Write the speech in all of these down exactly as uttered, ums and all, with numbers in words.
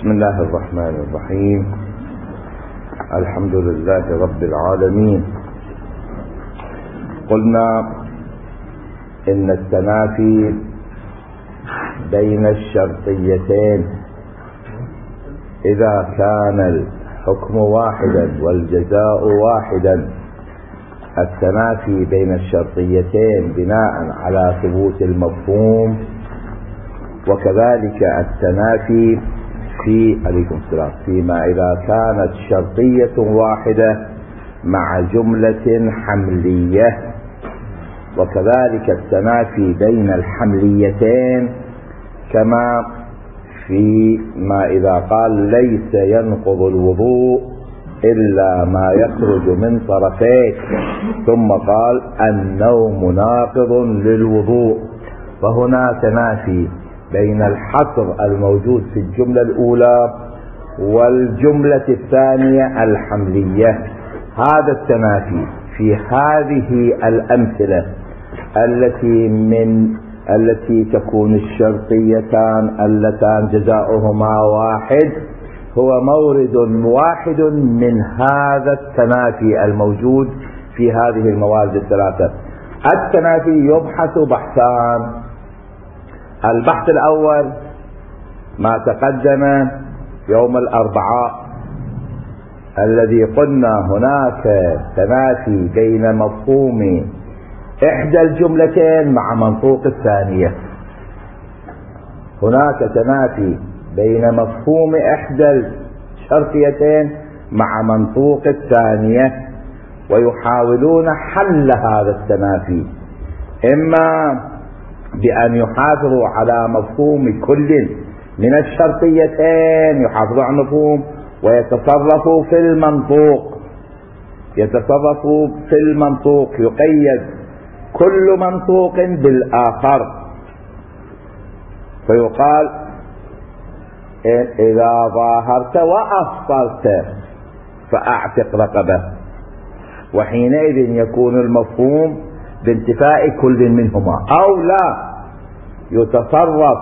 بسم الله الرحمن الرحيم. الحمد لله رب العالمين. قلنا إن التنافي بين الشرطيتين إذا كان الحكم واحدا والجزاء واحدا، التنافي بين الشرطيتين بناء على ثبوت المفهوم، وكذلك التنافي في عليكم السلام فيما إذا كانت شرطية واحدة مع جملة حملية، وكذلك التنافي بين الحمليتين كما فيما إذا قال ليس ينقض الوضوء إلا ما يخرج من طرفيه، ثم قال النوم ناقض للوضوء، فهنا تنافي بين الحصر الموجود في الجملة الأولى والجملة الثانية الحملية. هذا التنافي في هذه الأمثلة التي من التي تكون الشرطيتان اللتان جزاؤهما واحد هو مورد واحد من هذا التنافي الموجود في هذه الموارد الثلاثة. التنافي يبحث بحثان. البحث الأول ما تقدم يوم الأربعاء الذي قلنا هناك تنافي بين مفهوم إحدى الجملتين مع منطوق الثانية. هناك تنافي بين مفهوم إحدى الشرطيتين مع منطوق الثانية، ويحاولون حل هذا التنافي إما بأن يحافظوا على مفهوم كل من الشرطيتين، يحافظوا على المفهوم ويتصرفوا في المنطوق يتصرفوا في المنطوق يقيد كل منطوق بالآخر، فيقال إذا ظاهرت وأفطرت فأعتق رقبة، وحينئذ يكون المفهوم بانتفاء كل منهما، أو لا يتصرف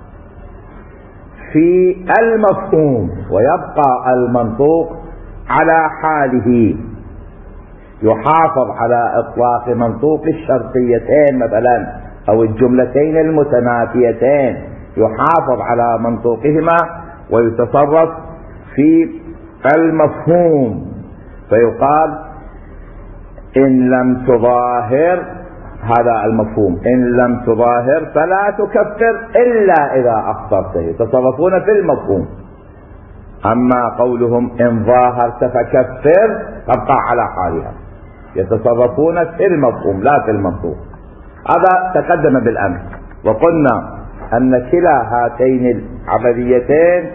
في المفهوم ويبقى المنطوق على حاله، يحافظ على إطلاق منطوق الشرطيتين مثلا أو الجملتين المتنافيتين، يحافظ على منطوقهما ويتصرف في المفهوم، فيقال إن لم تظاهر هذا المفهوم إن لم تظاهر فلا تكفر إلا إذا أفطرت، يتصرفون في المفهوم. أما قولهم إن ظاهرت فكفر تبقى على حالها، يتصرفون في المفهوم لا في المنطوق. هذا تقدم بالأمس، وقلنا أن كلا هاتين العمليتين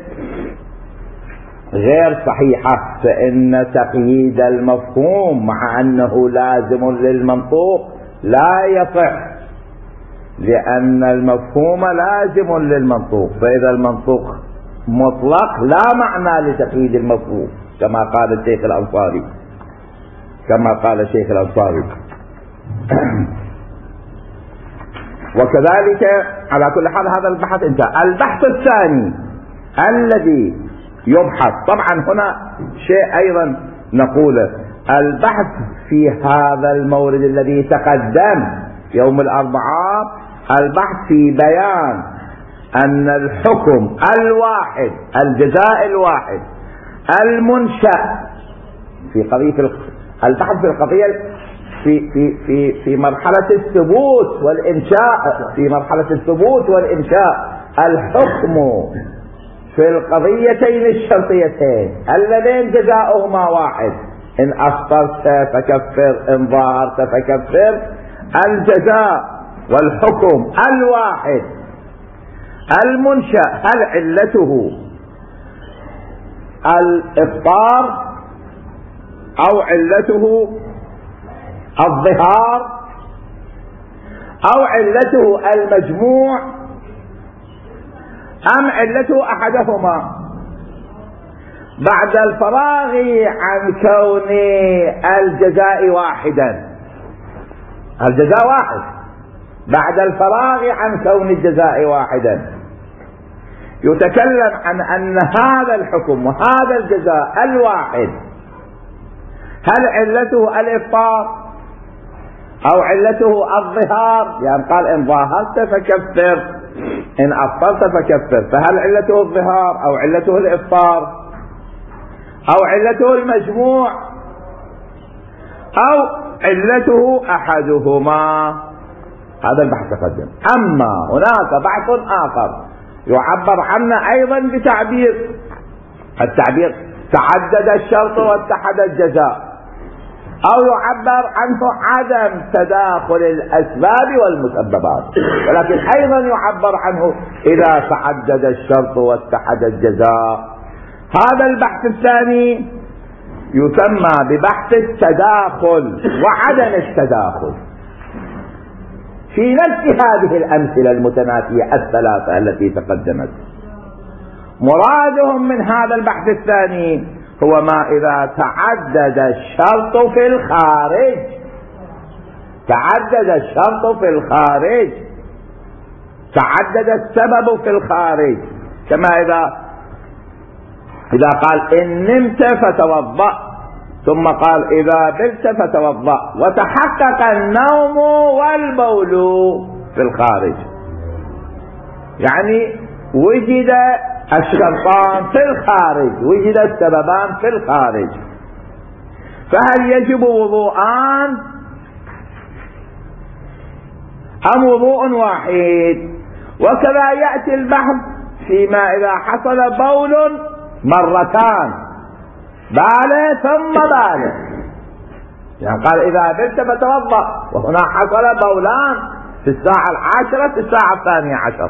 غير صحيحة، فإن تقييد المفهوم مع أنه لازم للمنطوق لا يصح، لأن المفهوم لازم للمنطوق، فإذا المنطوق مطلق لا معنى لتقييد المفهوم كما قال الشيخ الأنصاري كما قال الشيخ الأنصاري وكذلك على كل حال هذا البحث انتهى. البحث الثاني الذي يبحث، طبعا هنا شيء أيضا نقوله، البحث في هذا المورد الذي تقدم يوم الأربعاء البحث في بيان أن الحكم الواحد الجزاء الواحد المنشأ في قضية البحث في القضية في في في في مرحلة الثبوت والإنشاء في مرحلة الثبوت والإنشاء الحكم في القضيتين الشرطيتين اللذين جزاؤهما واحد، إن أفطرت فكفر إن ظاهرت فكفر، الجزاء والحكم الواحد المنشأ هل علته الإفطار أو علته الظهار أو علته المجموع أم علته أحدهما؟ بعد الفراغ عن كون الجزاء واحدا، الجزاء واحد، بعد الفراغ عن كون الجزاء واحدا يتكلم عن أن هذا الحكم وهذا الجزاء الواحد هل علته الإفطار أو علته الظهار؟ يعني قال إن ظاهرت فكفر، إن أفطرت فكفر، فهل علته الظهار أو علته الإفطار أو علته المجموع أو علته أحدهما؟ هذا البحث تقدم. أما هناك بحث آخر يعبر عنه أيضا بتعبير التعبير تعدد الشرط واتحد الجزاء، أو يعبر عنه عدم تداخل الأسباب والمسببات، ولكن أيضا يعبر عنه إذا تعدد الشرط واتحد الجزاء. هذا البحث الثاني يسمى ببحث التداخل وعدم التداخل في نفس هذه الأمثلة المتنافية الثلاثة التي تقدمت. مرادهم من هذا البحث الثاني هو ما إذا تعدد الشرط في الخارج، تعدد الشرط في الخارج، تعدد السبب في الخارج، كما إذا إذا قال إن نمت فتوضأ، ثم قال إذا بلت فتوضأ، وتحقق النوم والبول في الخارج، يعني وجد الشرطان في الخارج، وجد السببان في الخارج، فهل يجب وضوءان أم وضوء واحد؟ وكذا يأتي البحث فيما إذا حصل بول مرتان، باله ثم باله، يعني قال إذا بلت فتوضأ، وهنا حصل بولان في الساعة العاشرة في الساعة الثانية عشر،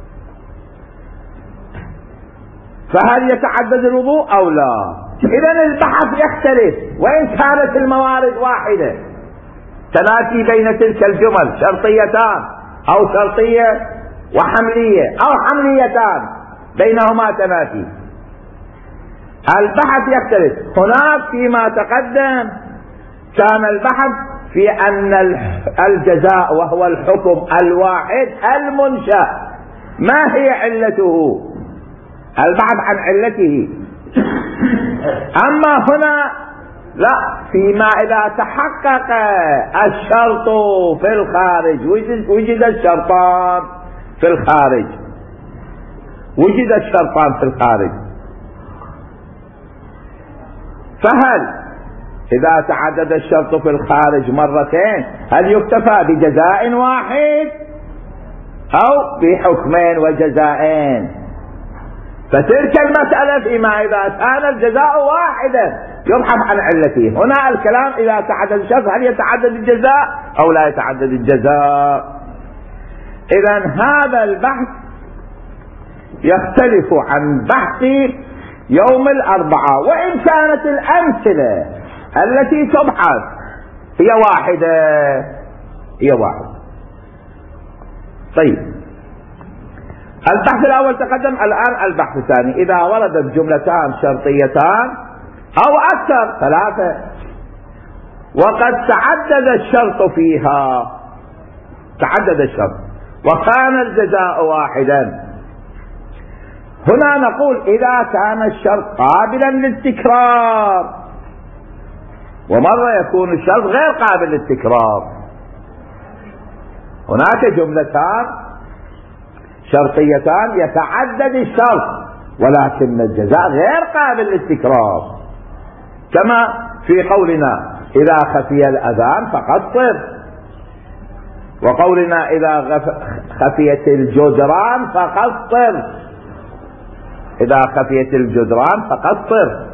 فهل يتعدد الوضوء أو لا؟ إذن البحث يختلف وإن كانت الموارد واحدة، تنافي بين تلك الجمل شرطيتان أو شرطية وحملية أو حمليتان بينهما تنافي، البحث يختلف. هناك فيما تقدم كان البحث في أن الجزاء وهو الحكم الواحد المنشأ ما هي علته، البحث عن علته. أما هنا لا، فيما إذا تحقق الشرط في الخارج، وجد, وجد الشرطان في الخارج، وجد الشرطان في الخارج، فهل إذا تعدد الشرط في الخارج مرتين هل يكتفى بجزاء واحد أو بحكمين وجزائين؟ فتلك المسألة فيما إذا كان الجزاء واحدا يبحث عن علته. هنا الكلام إذا تعدد الشرط هل يتعدد الجزاء أو لا يتعدد الجزاء. إذن هذا البحث يختلف عن بحث يوم الأربعاء، وإن كانت الأمثلة التي تبحث هي واحدة، هي واحدة. طيب، البحث الأول تقدم، الآن البحث الثاني. إذا وردت جملتان شرطيتان أو أكثر ثلاثة وقد تعدد الشرط فيها، تعدد الشرط وكان الجزاء واحدا، هنا نقول إذا كان الشرط قابلا للتكرار، ومرة يكون الشرط غير قابل للتكرار. هناك جملتان شرطيتان يتعدد الشرط ولكن الجزاء غير قابل للتكرار، كما في قولنا إذا خفي الأذان فقصر، وقولنا إذا خفيت الجدران فقصر، إذا خفيت الجدران فقصر.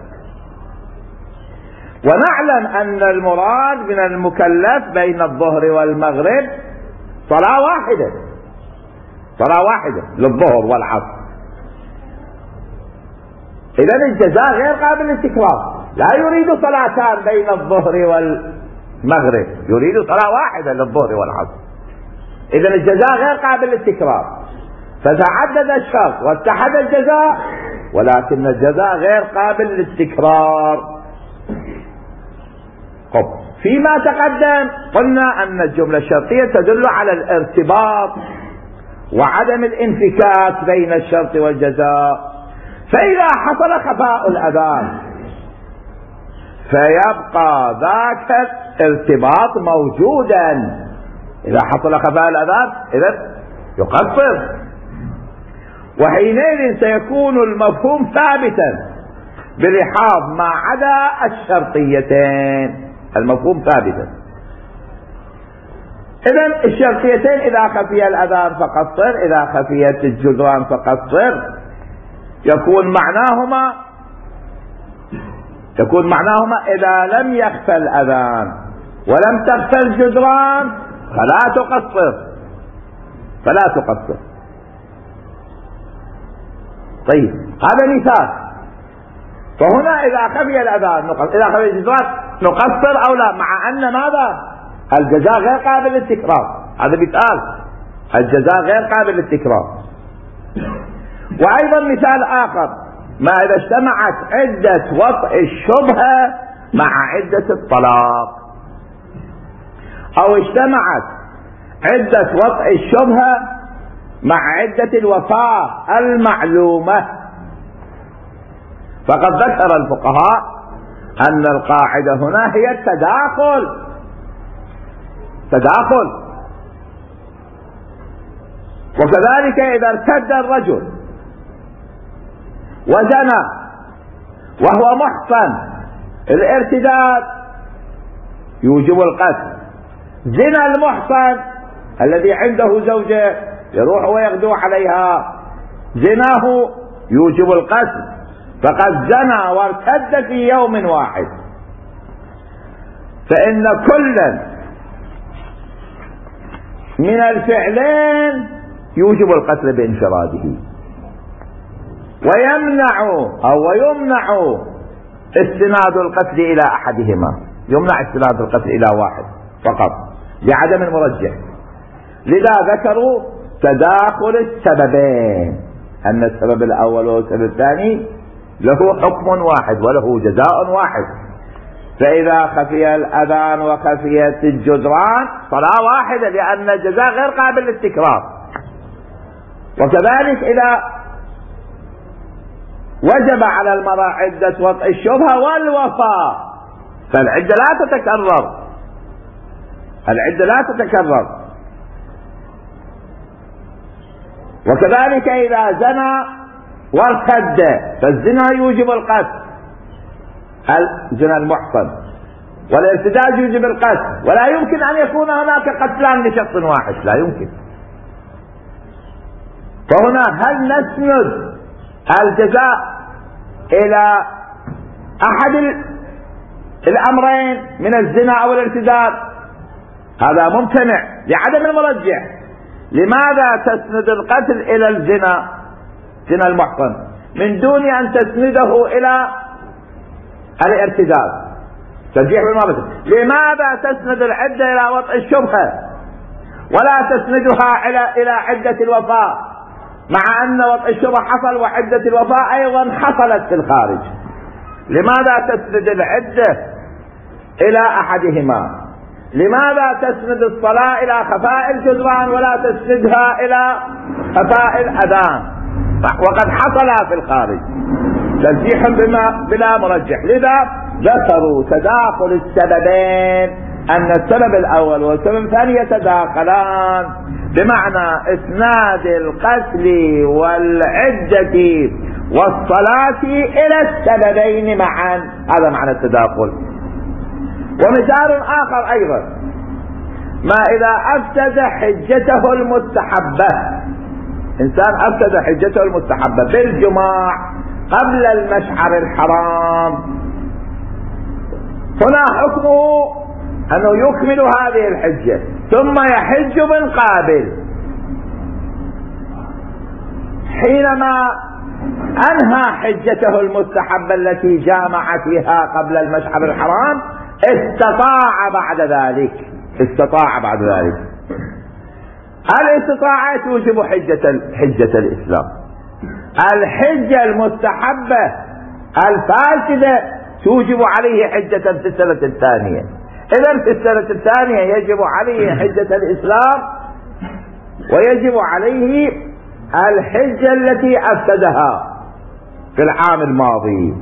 ونعلم أن المراد من المكلف بين الظهر والمغرب صلاة واحدة، صلاة واحدة للظهر والعصر. إذن الجزاء غير قابل للتكرار، لا يريد صلاتان بين الظهر والمغرب، يريد صلاة واحدة للظهر والعصر. إذن الجزاء غير قابل للتكرار، فتعدد الشرط واتحد الجزاء، ولكن الجزاء غير قابل للتكرار. طب فيما تقدم قلنا أن الجملة الشرطية تدل على الارتباط وعدم الانفكاك بين الشرط والجزاء. فإذا حصل خفاء الأذان فيبقى ذاك الارتباط موجودا. إذا حصل خفاء الأذان إذا يقصر، وحينئذ سيكون المفهوم ثابتا بلحاظ ما عدا الشرطيتين. المفهوم ثابتا. إذن الشرطيتين إذا خفي الأذان فقصر، إذا خفيت الجدران فقصر، يكون معناهما يكون معناهما إذا لم يخفى الأذان ولم تخفى الجدران فلا تقصر فلا تقصر. طيب هذا مثال. فهنا إذا خفي الأذان نقصر، إذا خفي الجدران نقصر أو لا، مع أن ماذا؟ الجزاء غير قابل للتكرار. هذا مثال، الجزاء غير قابل للتكرار. وأيضا مثال آخر، ما إذا اجتمعت عدة وطئ الشبهة مع عدة الطلاق، أو اجتمعت عدة وطئ الشبهة مع عدة الوفاة المعلومة. فقد ذكر الفقهاء أن القاعدة هنا هي التداخل تداخل وكذلك إذا ارتد الرجل وزنى وهو محصن، الارتداد يوجب القتل. زنا المحصن الذي عنده زوجة يروح ويغدو عليها، زناه يوجب القتل، فقد زنى وارتد في يوم واحد. فإن كلا من الفعلين يوجب القتل بانفراده، ويمنع أو يمنع استناد القتل إلى أحدهما، يمنع استناد القتل إلى واحد فقط لعدم المرجح. لذا ذكروا تداخل السببين، أن السبب الأول والسبب الثاني له حكم واحد وله جزاء واحد. فإذا خفي الأذان وخفيت الجدران صلاة واحدة، لأن الجزاء غير قابل للتكرار. وكذلك إذا وجب على المرأة عدة وطئ الشبهة والوفاء فالعدة لا تتكرر العدة لا تتكرر وكذلك إذا زنى وارتد فالزنا يوجب القتل، الزنا المحصن، والارتداد يوجب القتل، ولا يمكن أن يكون هناك قتلان لشخص واحد، لا يمكن. فهنا هل نسند الجزاء إلى أحد الأمرين من الزنا أو الارتداد؟ هذا ممتنع لعدم المرجح. لماذا تسند القتل إلى الزنا، زنا المحصن، من دون أن تسنده إلى الارتداد؟ ترجيح بالمرجح. لماذا تسند العدة إلى وطئ الشبهة ولا تسندها إلى إلى عدة الوفاء، مع أن وطئ الشبهة حصل وعدة الوفاء أيضا حصلت في الخارج؟ لماذا تسند العدة إلى أحدهما؟ لماذا تسند الصلاة إلى خفاء الجدران ولا تسندها إلى خفاء الأذان وقد حصل في الخارج؟ ترجيح بما بلا مرجح. لذا ذكروا تداخل السببين، أن السبب الأول والسبب الثاني يتداخلان، بمعنى إسناد القتل والعدة والصلاة إلى السببين معا، هذا معنى التداخل. ومثال آخر أيضا، ما إذا أفسد حجته المستحبة، إنسان أفسد حجته المستحبة بالجماع قبل المشعر الحرام، هنا حكمه أنه يكمل هذه الحجة ثم يحج من قابل. حينما أنهى حجته المستحبة التي جامع فيها قبل المشعر الحرام استطاع بعد ذلك استطاع بعد ذلك الاستطاعة توجب حجة حجة الإسلام. الحجة المستحبة الفاسدة توجب عليه حجة في السنة الثانية. إذا في السنة الثانية يجب عليه حجة الإسلام ويجب عليه الحجة التي أفسدها في العام الماضي.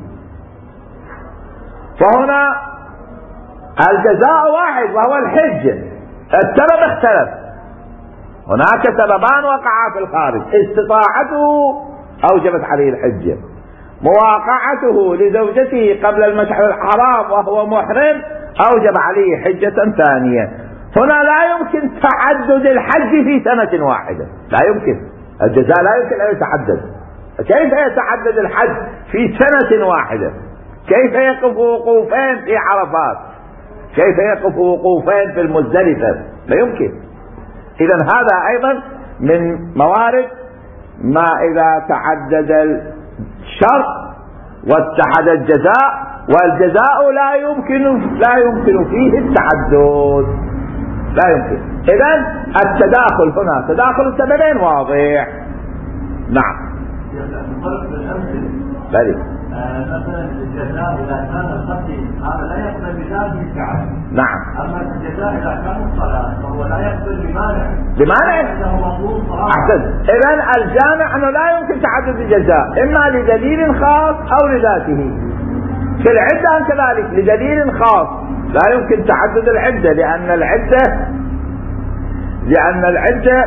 فهنا الجزاء واحد وهو الحجة، السبب اختلف. هناك سببان وقعا في الخارج، استطاعته أوجبت عليه الحجة، مواقعته لزوجته قبل المشعر الحرام وهو محرم أوجب عليه حجة ثانية. هنا لا يمكن تعدد الحج في سنة واحدة، لا يمكن، الجزاء لا يمكن أن يتعدد. كيف يتعدد الحج في سنة واحدة؟ كيف يقف وقوفين في عرفات؟ كيف يقف وقوفين في المزدلفة؟ لا يمكن. إذا هذا أيضا من موارد ما إذا تعدد الشرط واتحد الجزاء، والجزاء لا يمكن لا يمكن فيه التعدد، لا يمكن. إذا التداخل هنا تداخل السببين واضح. نعم. بلي. مثلا الجزاء إذا كان الخطي هذا لا يقبل بذاته التعدد. نعم. أما الجزاء إذا كان الصلاة فهو لا يقبل بمانع. بمانع؟ أحسن. إذا الجامع أنه لا يمكن تعدد الجزاء، إما لدليل خاص أو لذاته. في العدة كذلك لدليل خاص لا يمكن تعدد العدة، لأن العدة لأن العدة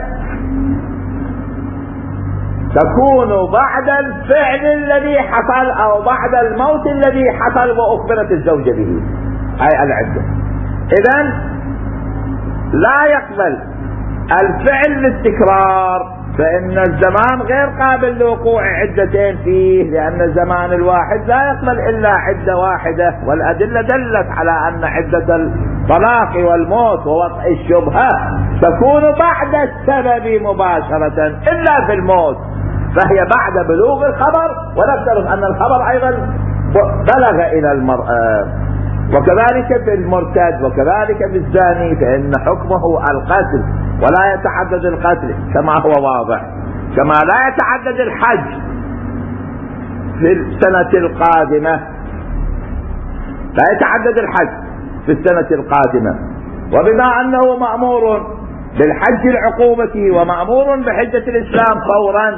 تكون بعد الفعل الذي حصل أو بعد الموت الذي حصل وأخبرت الزوجة به، أي العدة. إذن لا يقبل الفعل للتكرار، فإن الزمان غير قابل لوقوع عدتين فيه، لأن الزمان الواحد لا يقبل إلا عدة واحدة، والأدلة دلت على أن عدة الطلاق والموت ووضع الشبهة تكون بعد السبب مباشرة إلا في الموت، فهي بعد بلوغ الخبر، ونفترض أن الخبر أيضا بلغ إلى المرأة. وكذلك في المرتد وكذلك في الزاني فإن حكمه القتل، ولا يتعدد القتل كما هو واضح، كما لا يتعدد الحج في السنة القادمة، لا يتعدد الحج في السنة القادمة. وبما أنه مأمور بالحج العقوبة ومأمور بحجة الإسلام فورا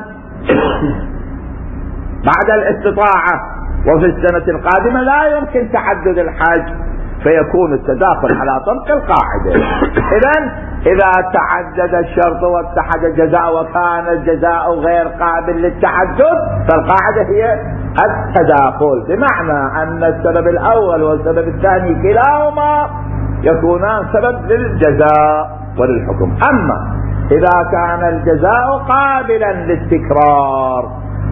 بعد الاستطاعة، وفي السنة القادمة لا يمكن تعدد الحج، فيكون التداخل على طبق القاعدة. إذن إذا تعدد الشرط واتحد الجزاء وكان الجزاء غير قابل للتعدد، فالقاعدة هي التداخل، بمعنى أن السبب الأول والسبب الثاني كلاهما يكونان سبب للجزاء وللحكم. أما إذا كان الجزاء قابلا للتكرار،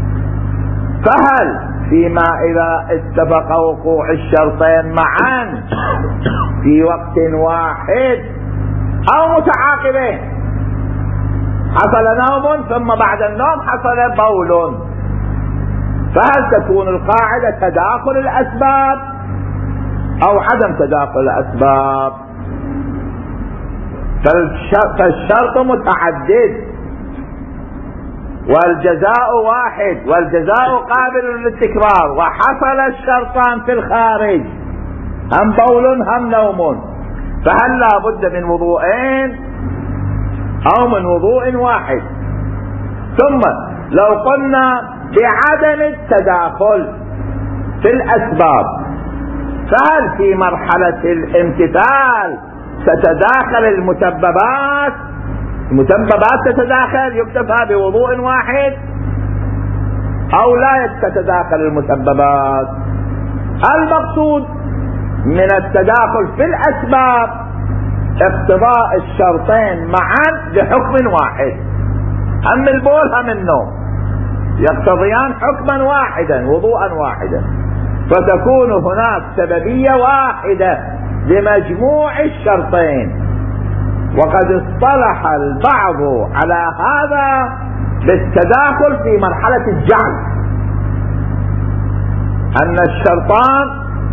فهل فيما إذا اتفق وقوع الشرطين معا في وقت واحد أو متعاقبين، حصل نوم ثم بعد النوم حصل بول، فهل تكون القاعدة تداخل الأسباب أو عدم تداخل الأسباب؟ فالشرط متعدد والجزاء واحد والجزاء قابل للتكرار، وحصل الشرطان في الخارج هم بول هم نوم، فهل لا بد من وضوءين أو من وضوء واحد؟ ثم لو قلنا بعدم التداخل في الأسباب، فهل في مرحلة الامتثال تتداخل المسببات؟ المسببات تتداخل يكتفى بوضوء واحد أو لا تتداخل المسببات؟ المقصود من التداخل في الأسباب اقتضاء الشرطين معا بحكم واحد، هم البول هم النوم يقتضيان حكما واحدا وضوءا واحدا، فتكون هناك سببية واحدة لمجموع الشرطين. وقد اصطلح البعض على هذا بالتداخل في مرحلة الجعل، أن الشرطان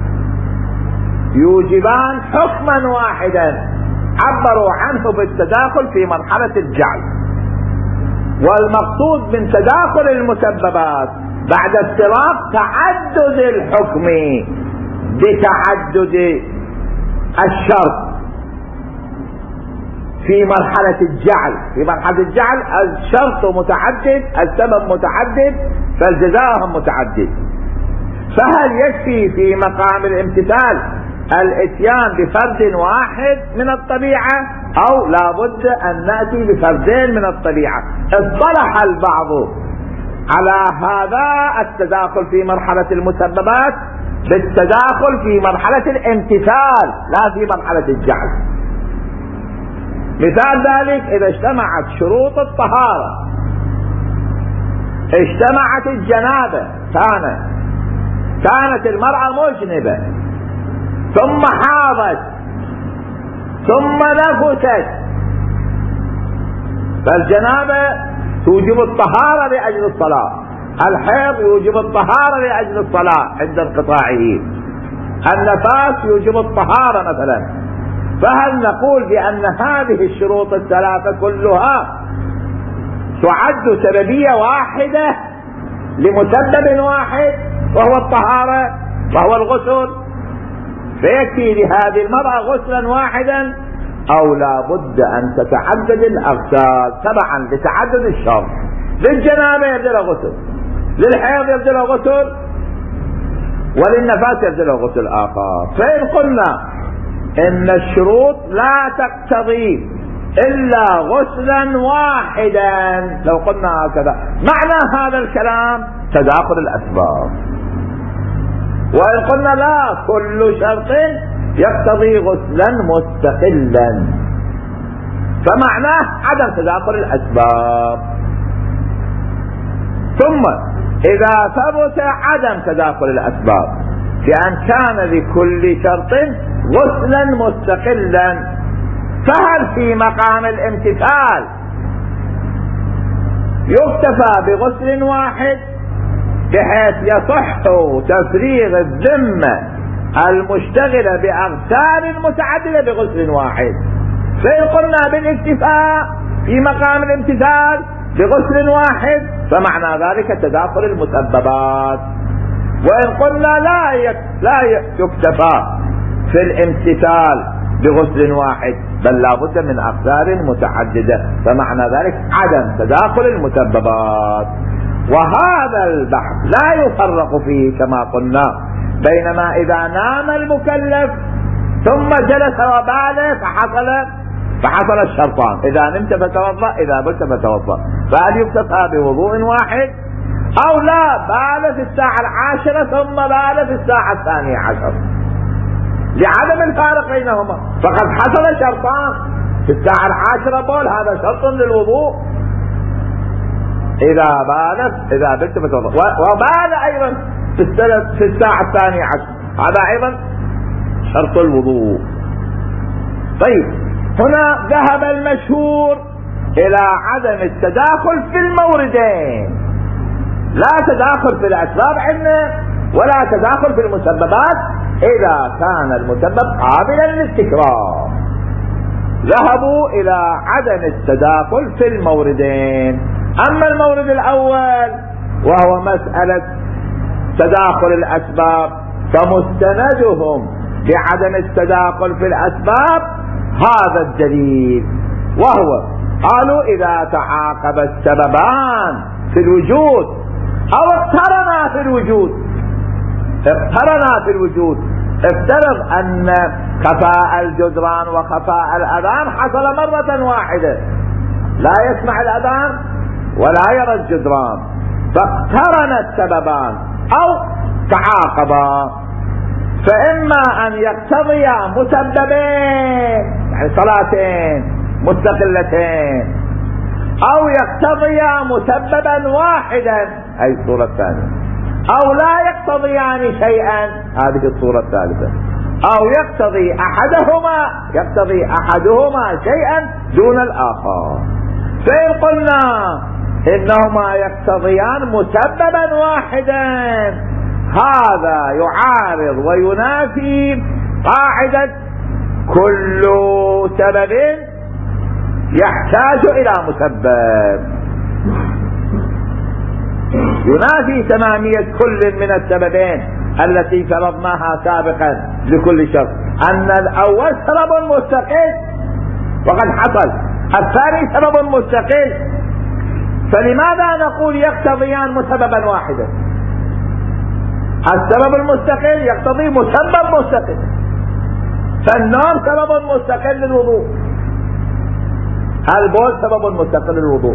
يوجبان حكما واحدا، عبروا عنه بالتداخل في مرحلة الجعل. والمقصود من تداخل المسببات بعد افتراق تعدد الحكم بتعدد الشرط، في مرحلة الجعل. في مرحلة الجعل الشرط متعدد، السبب متعدد، فالجزاء متعدد. فهل يكفي في مقام الامتثال الاتيان بفرد واحد من الطبيعة، او لا بد ان نأتي بفردين من الطبيعة؟ اصطلح البعض على هذا التداخل في مرحلة المسببات بالتداخل في مرحلة الامتثال لا في مرحلة الجعل. مثال ذلك إذا اجتمعت شروط الطهارة، اجتمعت الجنابة، كانت كانت المرأة مجنبة ثم حاضت ثم نفست، فالجنابة توجب الطهارة لأجل الصلاة، الحيض يوجب الطهارة لأجل الصلاة عند انقطاعه، النفاس يوجب الطهارة مثلا. فهل نقول بأن هذه الشروط الثلاثة كلها تعد سببية واحدة لمسبب واحد وهو الطهارة وهو الغسل، فيكفي لهذه المرأة غسلا واحدا، أو لا بد أن تتعدد الأغسال تبعا لتعدد الشرط؟ للجنابة يبدأ غسل، للحيض يبدأ غسل، وللنفاس يبدأ غسل آخر. فإن قلنا إن الشروط لا تقتضي إلا غسلا واحدا، لو قلنا هكذا معنى هذا الكلام تداخل الأسباب. وإن قلنا لا، كل شرط يقتضي غسلا مستقلا، فمعناه عدم تداخل الأسباب. ثم إذا ثبت عدم تداخل الأسباب بأن كان لكل شرط غسلا مستقلا، فهل في مقام الامتثال يكتفى بغسل واحد بحيث يصح تفريغ الذمة المشتغلة بأغسال متعددة بغسل واحد؟ فإن قلنا بالاكتفاء في مقام الامتثال بغسل واحد فمعنى ذلك تداخل المسببات. وإن قلنا لا لا يكتفى في الامتثال بغسل واحد بل لا بد من أغسال متعددة، فمعنى ذلك عدم تداخل المسببات. وهذا البحث لا يفرق فيه كما قلنا، بينما إذا نام المكلف ثم جلس وبال فحصل فحصل الشرطان، إذا نمت فتوضأ إذا بلت فتوضأ، فهل يكتفى بوضوء واحد أو لا؟ بال في الساعة العاشرة ثم بال في الساعة الثانية عشر لعدم الفارق بينهما، فقد حصل شرطان، في الساعة العاشرة بول هذا شرط للوضوء، إذا بالت إذا بلت فتوضأ، وبال أيضا في الساعة الثانية عشر هذا أيضا شرط الوضوء. طيب هنا ذهب المشهور إلى عدم التداخل في الموردين، لا تداخل في الأسباب عندنا ولا تداخل في المسببات إذا كان المسبب قابلا للتكرار. ذهبوا إلى عدم التداخل في الموردين. أما المورد الأول وهو مسألة تداخل الأسباب فمستندهم بعدم التداخل في الأسباب هذا الدليل، وهو قالوا إذا تعاقب السببان في الوجود أو اقترنا في الوجود اقترنا في الوجود افترض أن خفاء الجدران وخفاء الأذان حصل مرة واحدة، لا يسمع الأذان ولا يرى الجدران، فاقترن السببان أو تعاقبا، فإما أن يقتضيا مسببين يعني صلاتين مستقلتين، أو يقتضيا مسببا واحدا أي الصورة الثانية، أو لا يقتضيان شيئا هذه الصورة الثالثة، أو يقتضي أحدهما يقتضي أحدهما شيئا دون الآخر. فإن قلنا إنهما يقتضيان مسببا واحدا هذا يعارض وينافي قاعدة كل سبب يحتاج إلى مسبب، ينافي تمامية كل من السببين التي فرضناها سابقا لكل شرط، أن الأول سبب مستقل وقد حصل. الثاني سبب مستقل، فلماذا نقول يقتضيان مسببا واحدا؟ السبب المستقل يقتضي مسبب مستقل، فالنوم سبب مستقل للوضوء، البول سبب مستقل للوضوء.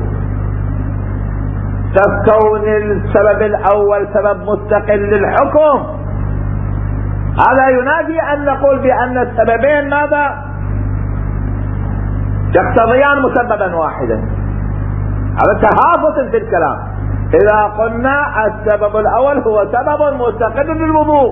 فكون السبب الأول سبب مستقل للحكم هذا ينافي أن نقول بأن السببين ماذا؟ يقتضيان مسببا واحدا. هذا تهافت في الكلام. إذا قلنا السبب الأول هو سبب مستقل للوضوء،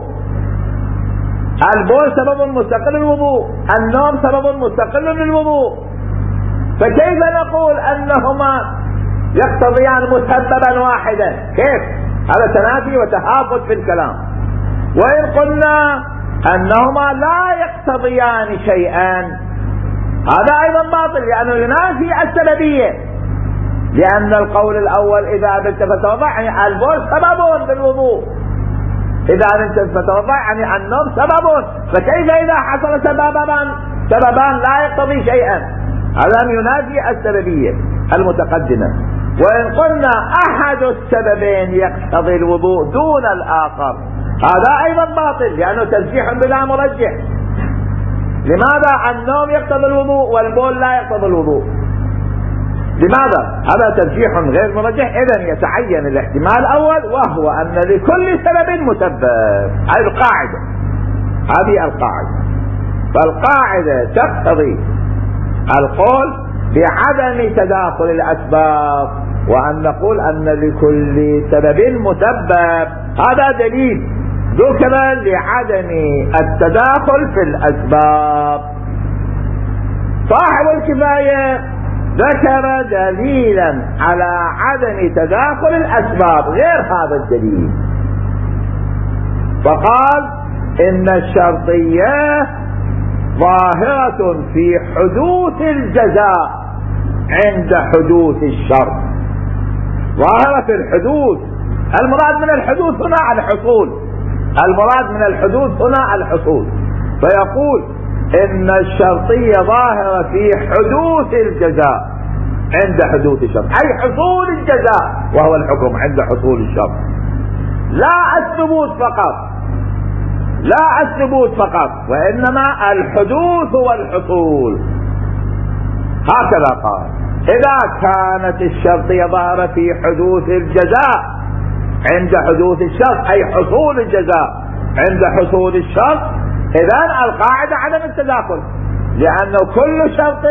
البول سبب مستقل للوضوء، النوم سبب مستقل للوضوء، فكيف نقول أنهما يقتضيان مسببا واحدا؟ كيف؟ هذا تنافي وتهافت في الكلام. وإن قلنا أنهما لا يقتضيان شيئا هذا أيضا باطل، لأنه ينافي السببية، لأن القول الأول إذا بنت فتوضع يعني البول سبب للوضوء، إذا بنت فتوضع يعني النوم سبب، فكيف إذا حصل سببان سببان لا يقتضي شيئا؟ هذا ينافي السببية المتقدمة. وإن قلنا أحد السببين يقتضي الوضوء دون الآخر هذا أيضا باطل، لأنه ترجيح بلا مرجح. لماذا النوم يقتضي الوضوء والبول لا يقتضي الوضوء؟ لماذا؟ هذا ترجيح غير مرجح. إذن يتعين الاحتمال الأول، وهو أن لكل سبب مسبب. هذه القاعدة، هذه القاعدة. فالقاعدة تقتضي القول بعدم تداخل الأسباب، وأن نقول أن لكل سبب مسبب. هذا دليل ذكر لعدم التداخل في الأسباب. صاحب الكفاية ذكر دليلا على عدم تداخل الأسباب غير هذا الدليل، فقال إن الشرطية ظاهرة في حدوث الجزاء عند حدوث الشرط. ظاهرة في الحدوث، المراد من الحدوث هنا الحصول، المراد من الحدوث هنا الحصول. فيقول إن الشرطية ظاهرة في حدوث الجزاء عند حدوث الشرط، أي حصول الجزاء وهو الحكم عند حصول الشرط، لا الثبوت فقط، لا الثبوت فقط، وإنما الحدوث والحصول. هكذا قال. إذا كانت الشرطية ظاهرة في حدوث الجزاء عند حدوث الشرط، أي حصول الجزاء عند حصول الشرط، إذن القاعدة عدم التداخل، لأنه كل شرط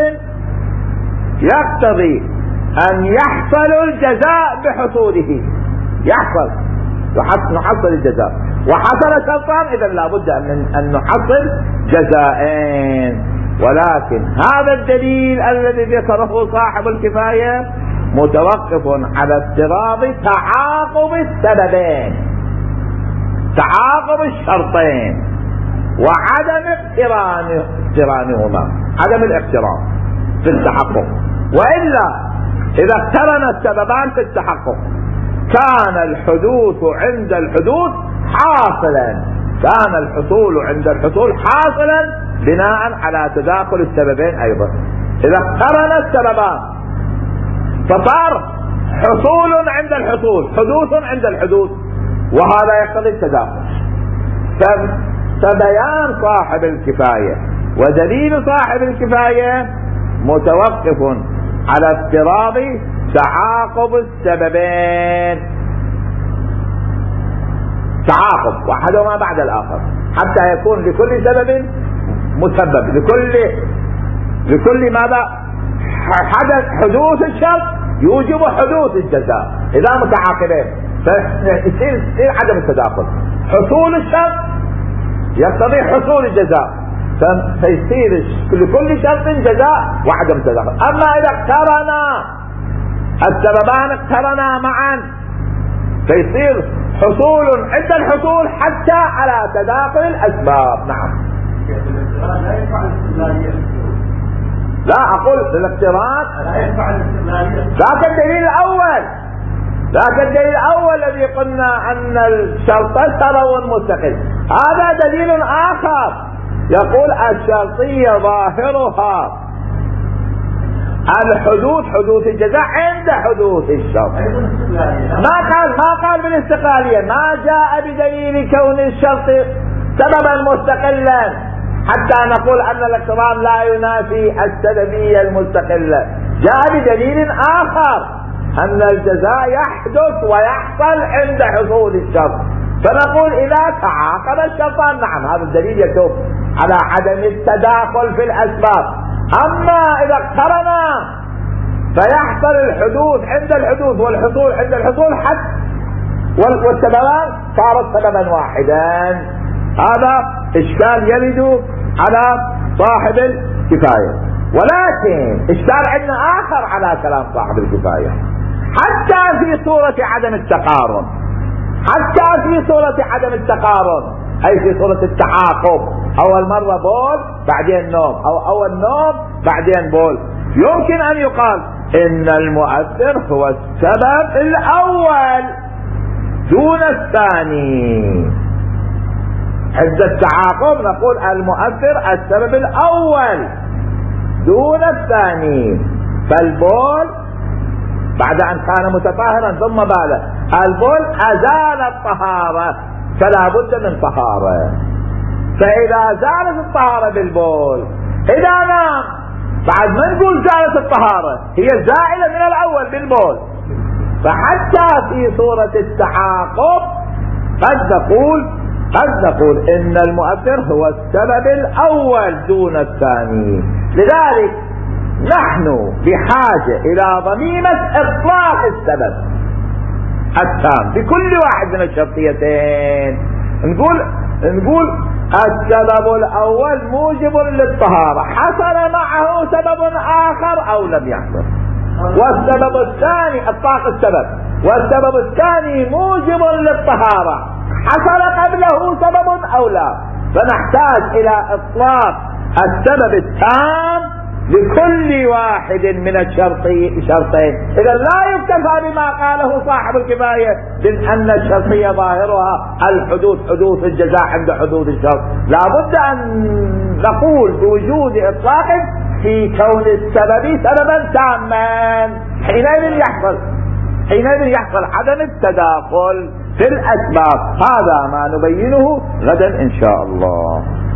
يقتضي أن يحصل الجزاء بحصوله، يحصل نحصل الجزاء، وحصل شرطان إذن لابد أن نحصل جزائين. ولكن هذا الدليل الذي ذكره صاحب الكفاية متوقف على افتراض تعاقب السببين، تعاقب الشرطين، وعدم اقتران اقترانهما، عدم الاقتران في التحقق. وإلا إذا اقترن السببان في التحقق كان الحدوث عند الحدوث حاصلا، كان الحصول عند الحصول حاصلا بناء على تداخل السببين أيضا. إذا اقترن السببان فصار حصول عند الحصول، حدوث عند الحدوث، وهذا يقتضي التداخل. فبيان صاحب الكفاية ودليل صاحب الكفاية متوقف على افتراض تعاقب السببين، تعاقب واحدهما بعد الآخر، حتى يكون لكل سبب مسبب، لكل لكل ماذا حدث حدوث الشرط يوجب حدوث الجزاء، إذا متعاقبين فيصير عدم التداخل. حصول الشرط يقتضي حصول الجزاء، فيصير لكل شرط جزاء وعدم التداخل. أما إذا اقترنا السببان اقترنا معا فيصير حصول عند الحصول حتى على تداخل الأسباب. نعم. لا ينفع الاستقلالية، لا أقول الاقتران لا ينفع الاستقلالية، ذاك الدليل الأول، ذاك الدليل الأول الذي قلنا أن الشرط سبب مستقل، هذا دليل آخر يقول الشرطية ظاهرها الحدوث حدوث الجزاء عند حدوث الشرط. ما قال ما قال بالاستقلالية، ما جاء بدليل كون الشرط سببا مستقلا حتى نقول أن الاقتران لا ينافي السببية المستقلة. جاء بدليل آخر أن الجزاء يحدث ويحصل عند حصول الشرط، فنقول إذا تعاقب الشرطان نعم هذا الدليل يدل على عدم التداخل في الأسباب. أما إذا اقترنا فيحصل الحدوث عند الحدوث والحصول عند الحصول حتى والسببان صارت سببا واحدا. هذا إشكال يرد على صاحب الكفاية، ولكن إشكال عندنا آخر على كلام صاحب الكفاية حتى في صورة عدم التقارن، حتى في صورة عدم التقارن أي في صورة التعاقب، أول مرة بول بعدين نوم أو أول نوم بعدين بول، يمكن أن يقال إن المؤثر هو السبب الأول دون الثاني. عند التعاقب نقول المؤثر السبب الأول دون الثاني، فالبول بعد أن كان متطهرا ثم بال، البول أزال الطهارة فلا بد من طهارة، فإذا زالت الطهارة بالبول إذا نام بعد ما نقول زالت الطهارة هي زائلة من الأول بالبول. فحتى في صورة التعاقب قد نقول قد نقول إن المؤثر هو السبب الأول دون الثاني. لذلك نحن بحاجة إلى ضميمة إطلاق السبب التام بكل واحد من الشرطيتين. نقول نقول السبب الأول موجب للطهارة، حصل معه سبب آخر أو لم يحصل، والسبب الثاني إطلاق السبب، والسبب الثاني موجب للطهارة، حصل قبله سبب أو لا، فنحتاج إلى إطلاق السبب التام لكل واحد من الشرطين. إذا لا يكتفى بما قاله صاحب الكفاية من أن الشرطية ظاهرها الحدوث حدوث الجزاء عند حدوث الشرط، لا بد أن نقول بوجود إطلاق في كون السبب سببا تاما، حينئذ يحصل حينئذ يحصل عدم التداخل في الأسباب. هذا ما نبينه غدا إن شاء الله.